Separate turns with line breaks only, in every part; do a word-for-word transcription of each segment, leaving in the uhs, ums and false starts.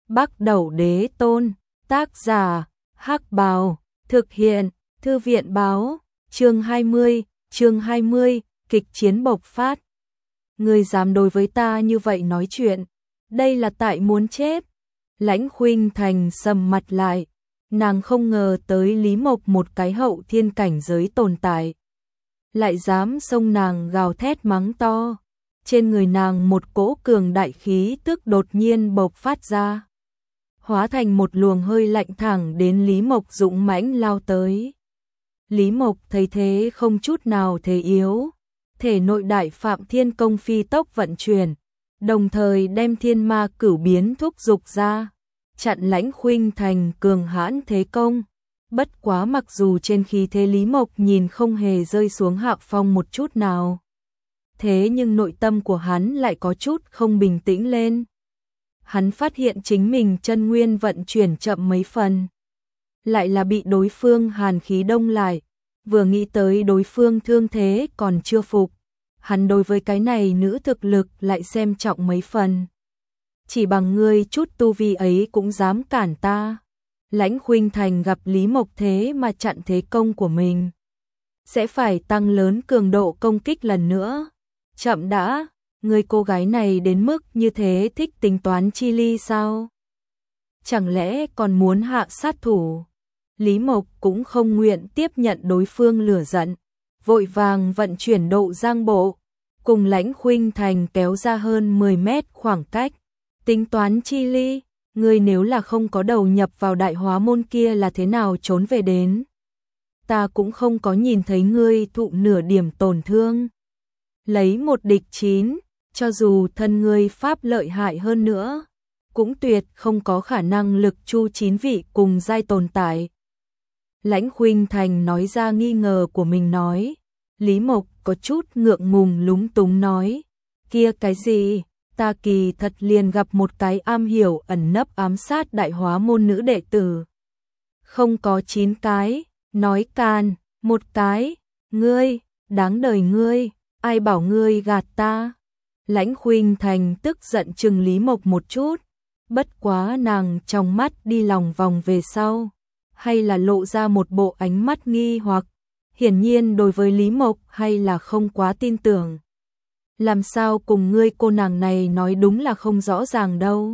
Bắc Đẩu Đế Tôn, tác giả, Hắc Bào, thực hiện, Thư viện báo, chương hai mươi, chương hai mươi, kịch chiến bộc phát. Ngươi dám đối với ta như vậy nói chuyện, đây là tại muốn chết. Lãnh Khuynh Thành sầm mặt lại, nàng không ngờ tới Lý Mộc một cái hậu thiên cảnh giới tồn tại, lại dám xông nàng gào thét mắng to. Trên người nàng một cỗ cường đại khí tức đột nhiên bộc phát ra, hóa thành một luồng hơi lạnh thẳng đến Lý Mộc dũng mãnh lao tới. Lý Mộc thấy thế không chút nào thế yếu, thể nội đại phạm thiên công phi tốc vận chuyển, đồng thời đem thiên ma cửu biến thúc dục ra, chặn Lãnh Khuynh Thành cường hãn thế công. Bất quá mặc dù trên khí thế Lý Mộc nhìn không hề rơi xuống hạ phong một chút nào, thế nhưng nội tâm của hắn lại có chút không bình tĩnh lên. Hắn phát hiện chính mình chân nguyên vận chuyển chậm mấy phần, lại là bị đối phương hàn khí đông lại. Vừa nghĩ tới đối phương thương thế còn chưa phục, hắn đối với cái này nữ thực lực lại xem trọng mấy phần. Chỉ bằng ngươi chút tu vi ấy cũng dám cản ta. Lãnh Khuynh Thành gặp Lý Mộc thế mà chặn thế công của mình, sẽ phải tăng lớn cường độ công kích lần nữa. Chậm đã, người cô gái này đến mức như thế thích tính toán chi ly sao? Chẳng lẽ còn muốn hạ sát thủ? Lý Mộc cũng không nguyện tiếp nhận đối phương lửa giận, vội vàng vận chuyển độ giang bộ, cùng Lãnh Khuynh Thành kéo ra hơn mười mét khoảng cách. Tính toán chi ly, ngươi nếu là không có đầu nhập vào đại hóa môn kia là thế nào trốn về đến? Ta cũng không có nhìn thấy ngươi thụ nửa điểm tổn thương. Lấy một địch chín, cho dù thân ngươi pháp lợi hại hơn nữa, cũng tuyệt không có khả năng lực chu chín vị cùng giai tồn tại. Lãnh Khuynh Thành nói ra nghi ngờ của mình nói. Lý Mộc có chút ngượng ngùng lúng túng nói, kia cái gì, ta kỳ thật liền gặp một cái am hiểu ẩn nấp ám sát đại hóa môn nữ đệ tử. Không có chín cái, nói can, một cái, ngươi, đáng đời ngươi, ai bảo ngươi gạt ta. Lãnh Khuynh Thành tức giận chừng Lý Mộc một chút, bất quá nàng trong mắt đi lòng vòng về sau, hay là lộ ra một bộ ánh mắt nghi hoặc, hiển nhiên đối với Lý Mộc hay là không quá tin tưởng. Làm sao cùng ngươi cô nàng này nói đúng là không rõ ràng đâu.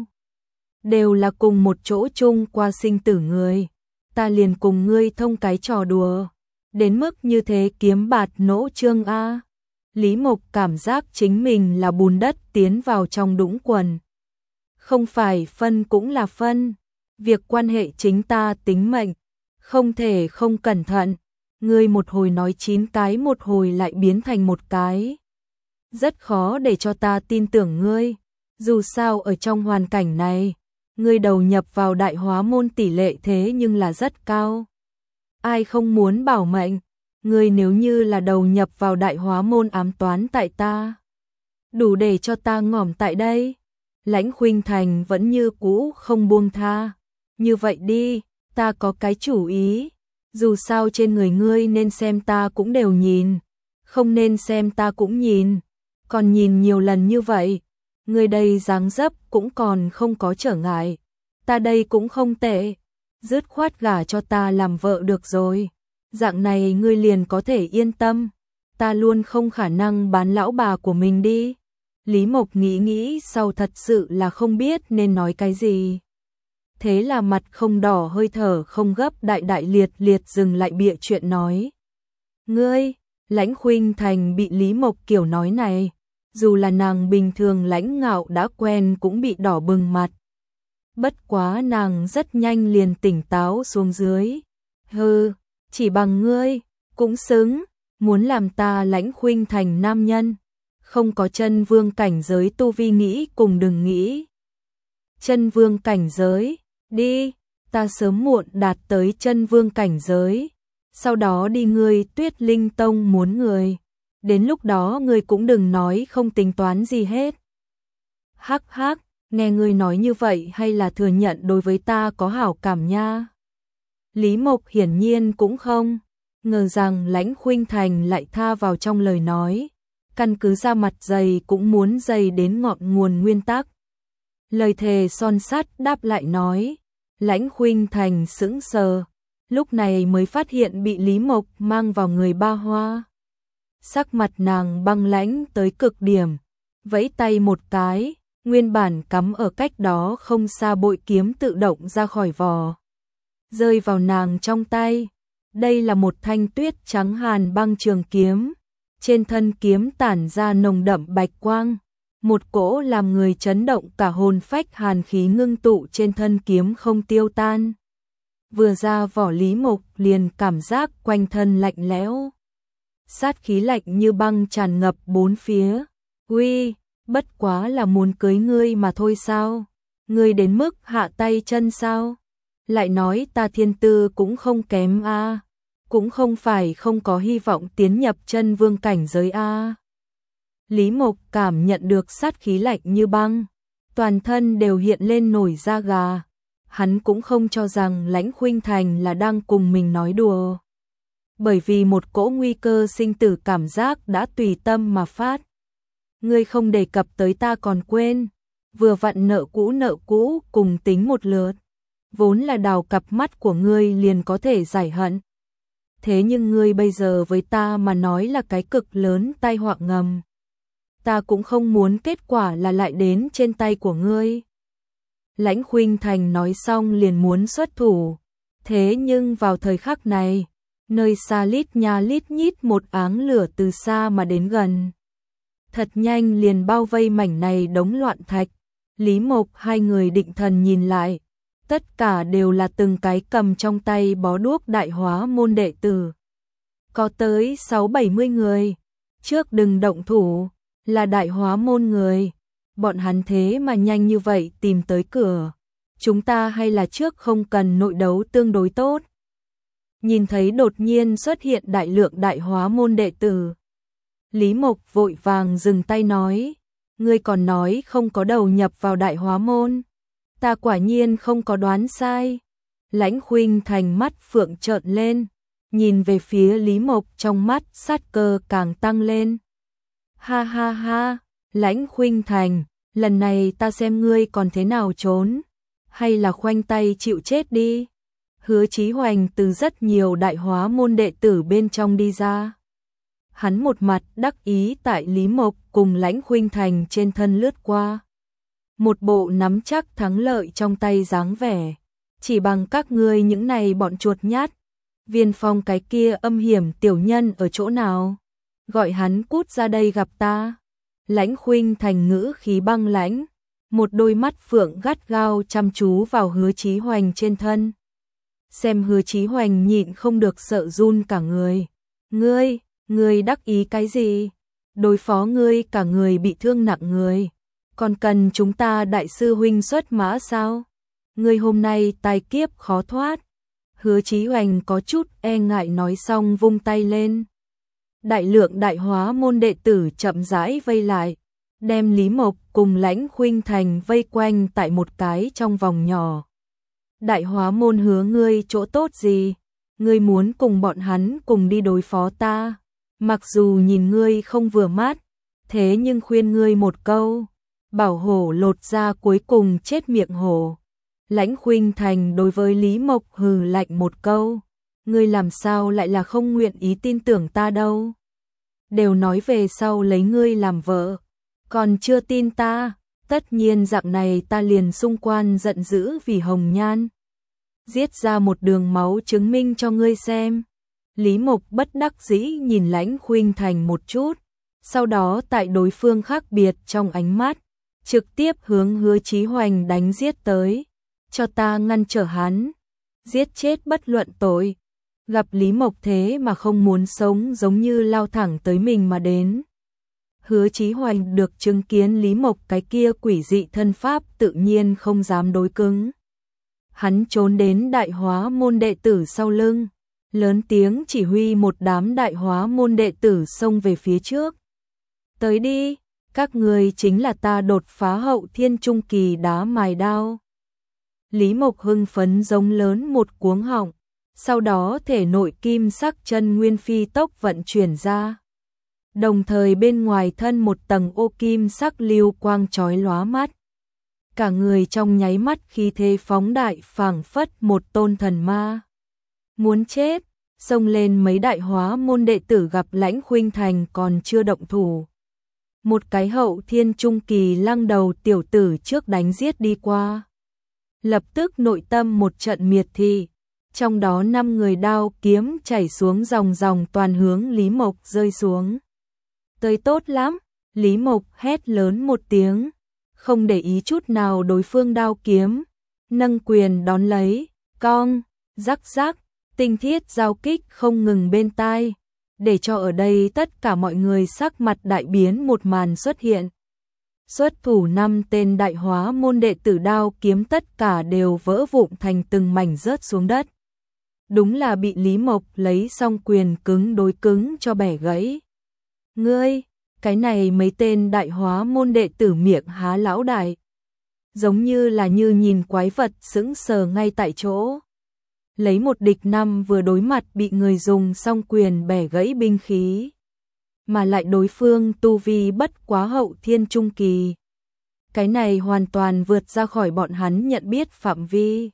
Đều là cùng một chỗ chung qua sinh tử người, ta liền cùng ngươi thông cái trò đùa, đến mức như thế kiếm bạt nỗ trương a. Lý Mộc cảm giác chính mình là bùn đất tiến vào trong đũng quần. Không phải phân cũng là phân, việc quan hệ chính ta tính mệnh, không thể không cẩn thận. Ngươi một hồi nói chín cái, một hồi lại biến thành một cái, rất khó để cho ta tin tưởng ngươi. Dù sao ở trong hoàn cảnh này, ngươi đầu nhập vào đại hóa môn tỷ lệ thế nhưng là rất cao. Ai không muốn bảo mệnh, ngươi nếu như là đầu nhập vào đại hóa môn ám toán tại ta, đủ để cho ta ngỏm tại đây. Lãnh Khuynh Thành vẫn như cũ không buông tha. Như vậy đi, ta có cái chủ ý. Dù sao trên người ngươi nên xem ta cũng đều nhìn, không nên xem ta cũng nhìn. Còn nhìn nhiều lần như vậy, ngươi đây dáng dấp cũng còn không có trở ngại, ta đây cũng không tệ, dứt khoát gả cho ta làm vợ được rồi. Dạng này ngươi liền có thể yên tâm, ta luôn không khả năng bán lão bà của mình đi. Lý Mộc nghĩ nghĩ sau thật sự là không biết nên nói cái gì. Thế là mặt không đỏ hơi thở không gấp đại đại liệt liệt dừng lại bịa chuyện nói. Ngươi, Lãnh Khuynh Thành bị Lý Mộc kiểu nói này, dù là nàng bình thường lãnh ngạo đã quen cũng bị đỏ bừng mặt. Bất quá nàng rất nhanh liền tỉnh táo xuống dưới. Hừ, chỉ bằng ngươi, cũng xứng, muốn làm ta Lãnh Khuynh Thành nam nhân. Không có chân vương cảnh giới tu vi nghĩ cùng đừng nghĩ. Chân vương cảnh giới, đi, ta sớm muộn đạt tới chân vương cảnh giới. Sau đó đi ngươi Tuyết Linh Tông muốn người. Đến lúc đó ngươi cũng đừng nói không tính toán gì hết. Hắc hắc, nghe ngươi nói như vậy hay là thừa nhận đối với ta có hảo cảm nha. Lý Mộc hiển nhiên cũng không ngờ rằng Lãnh Khuynh Thành lại tha vào trong lời nói, căn cứ ra mặt dày cũng muốn dày đến ngọn nguồn nguyên tắc. Lời thề son sắt đáp lại nói. Lãnh Khuynh Thành sững sờ, lúc này mới phát hiện bị Lý Mộc mang vào người Ba Hoa. Sắc mặt nàng băng lãnh tới cực điểm, vẫy tay một cái, nguyên bản cắm ở cách đó không xa bội kiếm tự động ra khỏi vỏ, rơi vào nàng trong tay. Đây là một thanh tuyết trắng hàn băng trường kiếm, trên thân kiếm tản ra nồng đậm bạch quang, một cỗ làm người chấn động cả hồn phách hàn khí ngưng tụ trên thân kiếm không tiêu tan. Vừa ra vỏ Lý Mộc liền cảm giác quanh thân lạnh lẽo, sát khí lạnh như băng tràn ngập bốn phía. Uy, bất quá là muốn cưới ngươi mà thôi sao? Ngươi đến mức hạ tay chân sao? Lại nói ta thiên tư cũng không kém a, à. Cũng không phải không có hy vọng tiến nhập chân vương cảnh giới a. À. Lý Mộc cảm nhận được sát khí lạnh như băng, toàn thân đều hiện lên nổi da gà. Hắn cũng không cho rằng Lãnh Khuynh Thành là đang cùng mình nói đùa, bởi vì một cỗ nguy cơ sinh tử cảm giác đã tùy tâm mà phát. Ngươi không đề cập tới ta còn quên, vừa vặn nợ cũ nợ cũ cùng tính một lượt, vốn là đào cặp mắt của ngươi liền có thể giải hận. Thế nhưng ngươi bây giờ với ta mà nói là cái cực lớn tai họa ngầm. Ta cũng không muốn kết quả là lại đến trên tay của ngươi. Lãnh Khuynh Thành nói xong liền muốn xuất thủ, thế nhưng vào thời khắc này, nơi xa lít nha lít nhít một áng lửa từ xa mà đến gần. Thật nhanh liền bao vây mảnh này đống loạn thạch. Lý Mộc hai người định thần nhìn lại, tất cả đều là từng cái cầm trong tay bó đuốc đại hóa môn đệ tử. Có tới sáu bảy mươi người, trước đừng động thủ, là đại hóa môn người. Bọn hắn thế mà nhanh như vậy tìm tới cửa, chúng ta hay là trước không cần nội đấu tương đối tốt. Nhìn thấy đột nhiên xuất hiện đại lượng đại hóa môn đệ tử, Lý Mộc vội vàng dừng tay nói, ngươi còn nói không có đầu nhập vào đại hóa môn, ta quả nhiên không có đoán sai. Lãnh Khuynh Thành mắt phượng trợn lên, nhìn về phía Lý Mộc trong mắt sát cơ càng tăng lên. Ha ha ha, Lãnh Khuynh Thành, lần này ta xem ngươi còn thế nào trốn, hay là khoanh tay chịu chết đi. Hứa Chí Hoành từ rất nhiều đại hóa môn đệ tử bên trong đi ra. Hắn một mặt đắc ý tại Lý Mộc cùng Lãnh Khuynh Thành trên thân lướt qua. Một bộ nắm chắc thắng lợi trong tay dáng vẻ. Chỉ bằng các ngươi những này bọn chuột nhát. Viên Phong cái kia âm hiểm tiểu nhân ở chỗ nào? Gọi hắn cút ra đây gặp ta. Lãnh Khuynh Thành ngữ khí băng lãnh, một đôi mắt phượng gắt gao chăm chú vào Hứa Chí Hoành trên thân. Xem Hứa Chí Hoành nhịn không được sợ run cả người. Ngươi, ngươi đắc ý cái gì? Đối phó ngươi cả người bị thương nặng người, còn cần chúng ta đại sư huynh xuất mã sao? Ngươi hôm nay tai kiếp khó thoát. Hứa Chí Hoành có chút e ngại nói xong vung tay lên. Đại lượng đại hóa môn đệ tử chậm rãi vây lại, đem Lý Mộc cùng Lãnh Khuynh Thành vây quanh tại một cái trong vòng nhỏ. Đại hóa môn hứa ngươi chỗ tốt gì? Ngươi muốn cùng bọn hắn cùng đi đối phó ta? Mặc dù nhìn ngươi không vừa mắt, thế nhưng khuyên ngươi một câu, bảo hổ lột ra cuối cùng chết miệng hổ. Lãnh Khuynh Thành đối với Lý Mộc hừ lạnh một câu, ngươi làm sao lại là không nguyện ý tin tưởng ta đâu? Đều nói về sau lấy ngươi làm vợ, còn chưa tin ta, tất nhiên dạng này ta liền xung quan giận dữ vì hồng nhan. Giết ra một đường máu chứng minh cho ngươi xem. Lý Mộc bất đắc dĩ nhìn Lãnh Khuynh Thành một chút, sau đó tại đối phương khác biệt trong ánh mắt, trực tiếp hướng Hứa Chí Hoành đánh giết tới. Cho ta ngăn trở hắn, giết chết bất luận tội. Gặp Lý Mộc thế mà không muốn sống giống như lao thẳng tới mình mà đến. Hứa Chí Hoành được chứng kiến Lý Mộc cái kia quỷ dị thân pháp tự nhiên không dám đối cứng. Hắn trốn đến đại hóa môn đệ tử sau lưng, lớn tiếng chỉ huy một đám đại hóa môn đệ tử xông về phía trước. Tới đi, các người chính là ta đột phá hậu thiên trung kỳ đá mài đao. Lý Mộc hưng phấn giống lớn một cuống họng, sau đó thể nội kim sắc chân nguyên phi tốc vận chuyển ra. Đồng thời bên ngoài thân một tầng ô kim sắc lưu quang chói lóa mắt. cả người trong nháy mắt khí thế phóng đại phảng phất một tôn thần ma. Muốn chết, xông lên mấy đại hóa môn đệ tử gặp Lãnh Khuynh Thành còn chưa động thủ. Một cái hậu thiên trung kỳ lăng đầu tiểu tử trước đánh giết đi qua. Lập tức nội tâm một trận miệt thị, trong đó năm người đao kiếm chảy xuống dòng dòng toàn hướng Lý Mộc rơi xuống. Tới tốt lắm, Lý Mộc hét lớn một tiếng, không để ý chút nào đối phương đao kiếm, nâng quyền đón lấy, cong, rắc rắc, tinh thiết giao kích không ngừng bên tai, để cho ở đây tất cả mọi người sắc mặt đại biến một màn xuất hiện. Xuất thủ năm tên đại hóa môn đệ tử đao kiếm tất cả đều vỡ vụn thành từng mảnh rớt xuống đất. Đúng là bị Lý Mộc lấy song quyền cứng đối cứng cho bẻ gãy. Ngươi, cái này mấy tên đại hóa môn đệ tử miệng há lão đại. Giống như là như nhìn quái vật sững sờ ngay tại chỗ. Lấy một địch năm vừa đối mặt bị người dùng song quyền bẻ gãy binh khí. Mà lại đối phương tu vi bất quá hậu thiên trung kỳ. Cái này hoàn toàn vượt ra khỏi bọn hắn nhận biết phạm vi.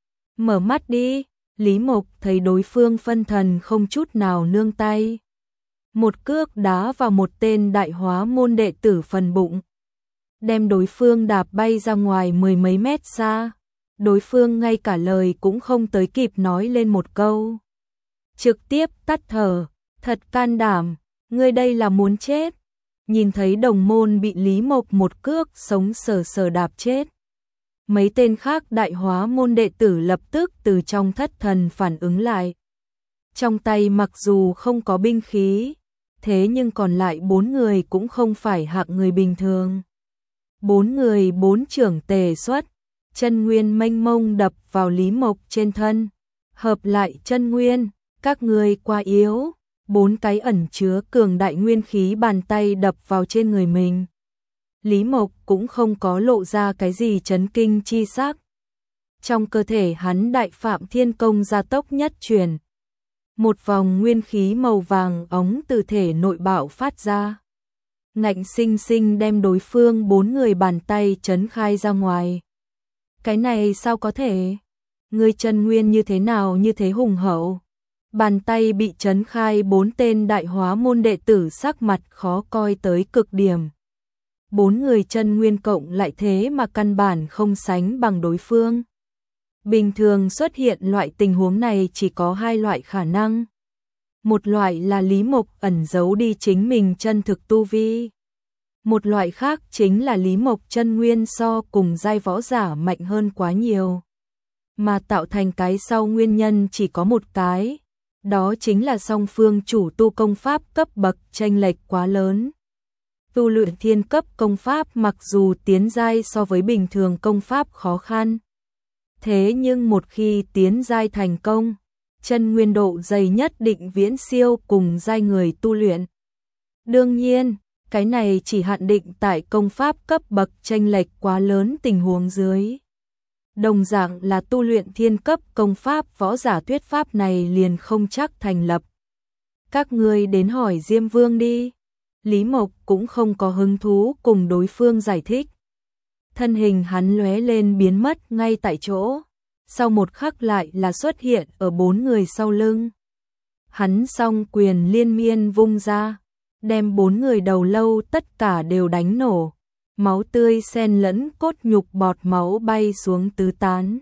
Mở mắt đi, Lý Mộc thấy đối phương phân thần không chút nào nương tay. Một cước đá vào một tên đại hóa môn đệ tử phần bụng. Đem đối phương đạp bay ra ngoài mười mấy mét xa. Đối phương ngay cả lời cũng không tới kịp nói lên một câu. Trực tiếp tắt thở, thật can đảm, ngươi đây là muốn chết. Nhìn thấy đồng môn bị Lý Mộc một cước sống sờ sờ đạp chết. Mấy tên khác đại hóa môn đệ tử lập tức từ trong thất thần phản ứng lại. Trong tay mặc dù không có binh khí, thế nhưng còn lại bốn người cũng không phải hạng người bình thường. Bốn người bốn trưởng tề xuất, chân nguyên mênh mông đập vào Lý Mộc trên thân. Hợp lại chân nguyên, các người quá yếu. Bốn cái ẩn chứa cường đại nguyên khí bàn tay đập vào trên người mình. Lý Mộc cũng không có lộ ra cái gì chấn kinh chi sắc. Trong cơ thể hắn đại phạm thiên công gia tốc nhất truyền. Một vòng nguyên khí màu vàng ống từ thể nội bạo phát ra. Ngạnh sinh sinh đem đối phương bốn người bàn tay chấn khai ra ngoài. Cái này sao có thể? Người chân nguyên như thế nào như thế hùng hậu? Bàn tay bị chấn khai bốn tên đại hóa môn đệ tử sắc mặt khó coi tới cực điểm. Bốn người chân nguyên cộng lại thế mà căn bản không sánh bằng đối phương. Bình thường xuất hiện loại tình huống này chỉ có hai loại khả năng. Một loại là Lý Mộc ẩn giấu đi chính mình chân thực tu vi. Một loại khác chính là Lý Mộc chân nguyên so cùng giai võ giả mạnh hơn quá nhiều. Mà tạo thành cái sau nguyên nhân chỉ có một cái. Đó chính là song phương chủ tu công pháp cấp bậc chênh lệch quá lớn. Tu luyện thiên cấp công pháp mặc dù tiến giai so với bình thường công pháp khó khăn. Thế nhưng một khi tiến giai thành công, chân nguyên độ dày nhất định viễn siêu cùng giai người tu luyện. Đương nhiên, cái này chỉ hạn định tại công pháp cấp bậc chênh lệch quá lớn tình huống dưới. Đồng dạng là tu luyện thiên cấp công pháp võ giả thuyết pháp này liền không chắc thành lập. Các ngươi đến hỏi Diêm Vương đi. Lý Mộc cũng không có hứng thú cùng đối phương giải thích. Thân hình hắn lóe lên biến mất ngay tại chỗ. Sau một khắc lại là xuất hiện ở bốn người sau lưng. Hắn song quyền liên miên vung ra, đem bốn người đầu lâu tất cả đều đánh nổ. Máu tươi xen lẫn cốt nhục bọt máu bay xuống tứ tán.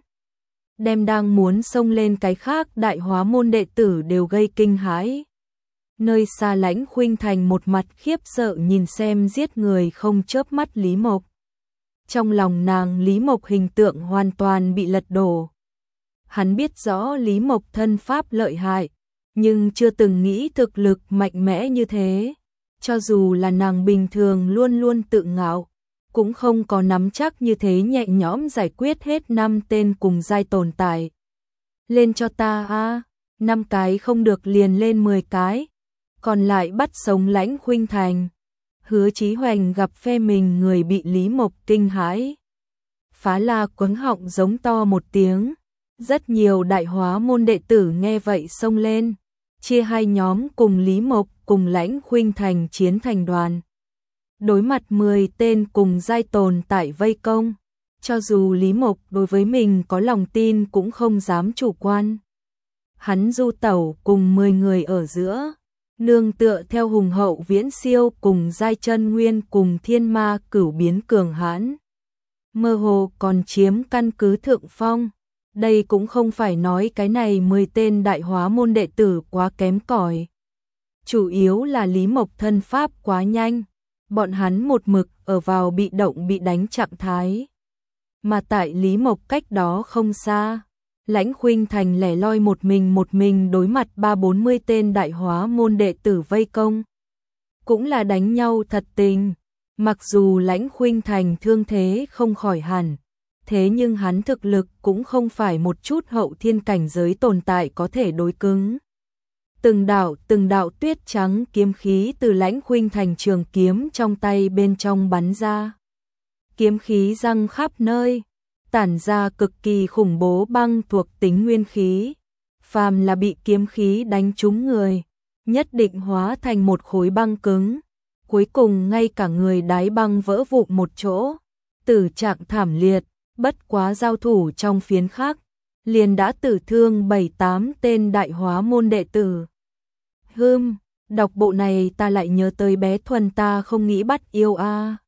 Đem đang muốn xông lên cái khác đại hóa môn đệ tử đều gây kinh hãi. Nơi xa Lãnh Khuynh Thành một mặt khiếp sợ nhìn xem giết người không chớp mắt Lý Mộc. Trong lòng nàng Lý Mộc hình tượng hoàn toàn bị lật đổ. Hắn biết rõ Lý Mộc thân pháp lợi hại, nhưng chưa từng nghĩ thực lực mạnh mẽ như thế. Cho dù là nàng bình thường luôn luôn tự ngạo, cũng không có nắm chắc như thế nhẹ nhõm giải quyết hết năm tên cùng giai tồn tại. Lên cho ta a, năm cái không được liền lên mười cái, còn lại bắt sống Lãnh Khuynh Thành. Hứa Chí Hoành gặp phe mình người bị Lý Mộc kinh hãi. Phá la quấn họng giống to một tiếng. Rất nhiều đại hóa môn đệ tử nghe vậy xông lên, chia hai nhóm cùng Lý Mộc cùng Lãnh Khuynh Thành chiến thành đoàn. Đối mặt mười tên cùng giai tồn tại vây công, Cho dù Lý Mộc đối với mình có lòng tin cũng không dám chủ quan. Hắn du tẩu cùng mười người ở giữa, nương tựa theo hùng hậu viễn siêu cùng giai chân nguyên cùng thiên ma cửu biến cường hãn. Mơ hồ còn chiếm căn cứ thượng phong. Đây cũng không phải nói cái này mười tên đại hóa môn đệ tử quá kém cỏi. Chủ yếu là Lý Mộc thân pháp quá nhanh, bọn hắn một mực ở vào bị động bị đánh trạng thái. Mà tại Lý Mộc cách đó không xa, Lãnh Khuynh Thành lẻ loi một mình một mình đối mặt ba bốn mươi tên đại hóa môn đệ tử vây công. Cũng là đánh nhau thật tình, mặc dù Lãnh Khuynh Thành thương thế không khỏi hẳn, thế nhưng hắn thực lực cũng không phải một chút hậu thiên cảnh giới tồn tại có thể đối cứng. Từng đạo từng đạo tuyết trắng kiếm khí từ Lãnh Khuynh Thành trường kiếm trong tay bên trong bắn ra. Kiếm khí răng khắp nơi, tản ra cực kỳ khủng bố băng thuộc tính nguyên khí. Phàm là bị kiếm khí đánh trúng người, nhất định hóa thành một khối băng cứng. Cuối cùng ngay cả người đái băng vỡ vụn một chỗ, tử trạng thảm liệt, bất quá giao thủ trong phiến khắc, liền đã tử thương bảy tám tên đại hóa môn đệ tử. Hừm, đọc bộ này ta lại nhớ tới bé Thuần ta không nghĩ bắt yêu a.